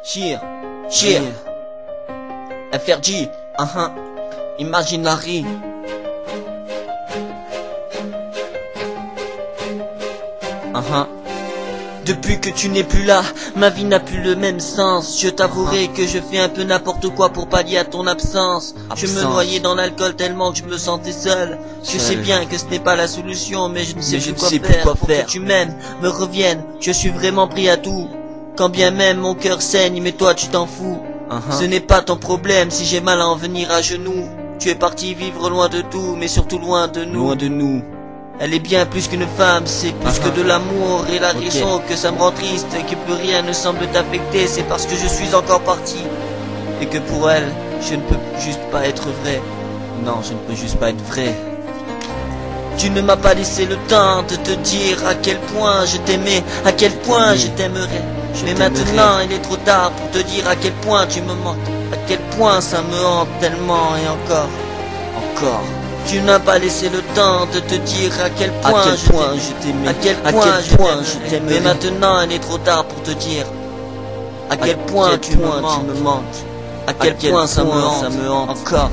Cheer, FRG, Imaginary. Depuis que tu n'es plus là, ma vie n'a plus le même sens. Je t'avouerai que je fais un peu n'importe quoi pour pallier à ton absence. Je me noyais dans l'alcool tellement que je me sentais seul. Je sais bien que ce n'est pas la solution, mais je ne sais plus quoi faire. Pour que tu m'aimes, me reviennes, je suis vraiment pris à tout. Quand bien même mon cœur saigne, mais toi tu t'en fous. Ce n'est pas ton problème si j'ai mal à en venir à genoux. Tu es parti vivre loin de tout, mais surtout loin de nous. Elle est bien plus qu'une femme, c'est plus que de l'amour. Et la raison que ça me rend triste et que plus rien ne semble t'affecter, c'est parce que je suis encore parti. Et que pour elle, je ne peux juste pas être vrai. Non, je ne peux juste pas être vrai. Tu ne m'as pas laissé le temps de te dire à quel point je t'aimais, à quel point je t'aimerais. Mais maintenant il est trop tard pour te dire à quel point tu me manques, à quel point ça me hante tellement et encore. Tu n'as pas laissé le temps de te dire à quel point je t'aimais, à quel point je t'aimais. Mais maintenant il est trop tard pour te dire à quel point tu me manques, à quel point ça me hante encore.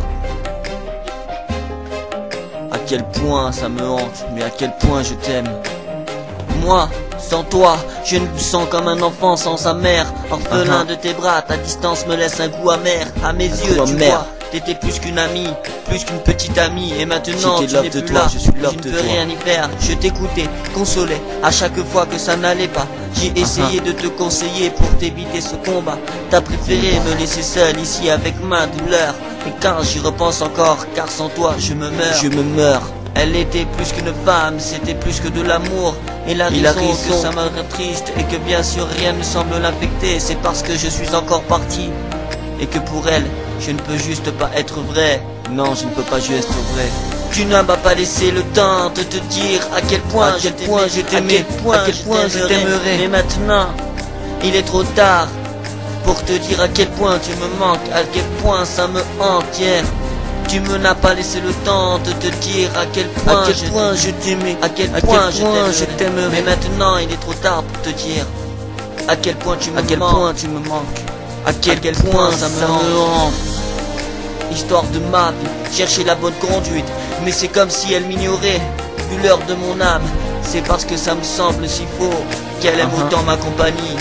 À quel point ça me hante, mais à quel point je t'aime. Moi, sans toi, je me sens comme un enfant sans sa mère. Orphelin de tes bras, ta distance me laisse un goût amer. À mes yeux, tu vois, t'étais plus qu'une amie, plus qu'une petite amie. Et maintenant, tu n'es plus là, je ne peux rien y faire. Je t'écoutais, consolais, à chaque fois que ça n'allait pas. J'ai essayé de te conseiller pour t'éviter ce combat. T'as préféré me laisser seul ici avec ma douleur. Et quand j'y repense encore, car sans toi, je me meurs. Elle était plus qu'une femme, c'était plus que de l'amour. Et la raison que ça me rend triste et que bien sûr rien ne semble l'affecter, c'est parce que je suis encore parti. Et que pour elle, je ne peux juste pas être vrai. Non, je ne peux pas juste être vrai. Tu n'as pas laissé le temps de te dire à quel point je t'aimais, à quel point je t'aimerais. Mais maintenant, il est trop tard pour te dire à quel point tu me manques, à quel point ça me hante hier. Tu me n'as pas laissé le temps de te dire à quel point je t'aimais, à quel point je t'aimerais. Mais maintenant il est trop tard pour te dire à quel point tu me manques, à quel point ça me hante. Histoire de ma vie, chercher la bonne conduite, mais c'est comme si elle m'ignorait. Vu l'heure de mon âme, c'est parce que ça me semble si faux qu'elle aime autant ma compagnie.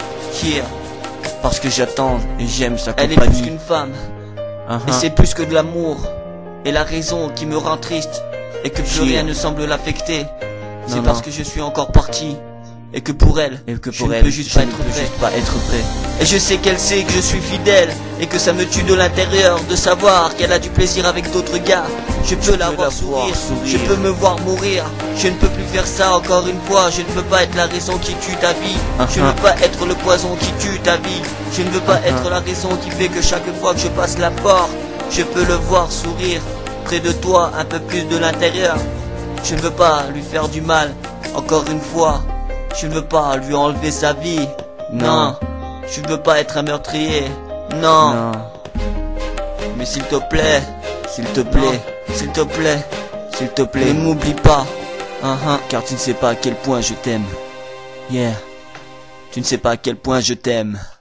Parce que j'attends et j'aime sa compagnie. Elle est plus qu'une femme. Et c'est plus que de l'amour. Et la raison qui me rend triste et que plus rien ne semble l'affecter, c'est parce que je suis encore parti. Et que pour elle, je ne peux juste pas être vrai. Et je sais qu'elle sait que je suis fidèle et que ça me tue de l'intérieur de savoir qu'elle a du plaisir avec d'autres gars. Je peux la voir sourire, je peux me voir mourir. Je ne peux plus faire ça encore une fois. Je ne veux pas être la raison qui tue ta vie. Je ne veux pas être le poison qui tue ta vie. Je ne veux pas être la raison qui fait que chaque fois que je passe la porte, je peux le voir sourire près de toi un peu plus de l'intérieur. Je ne veux pas lui faire du mal encore une fois. Je ne veux pas lui enlever sa vie. Non. Je ne veux pas être un meurtrier. Non. Mais s'il te plaît, ne m'oublie pas. Car tu ne sais pas à quel point je t'aime. Tu ne sais pas à quel point je t'aime.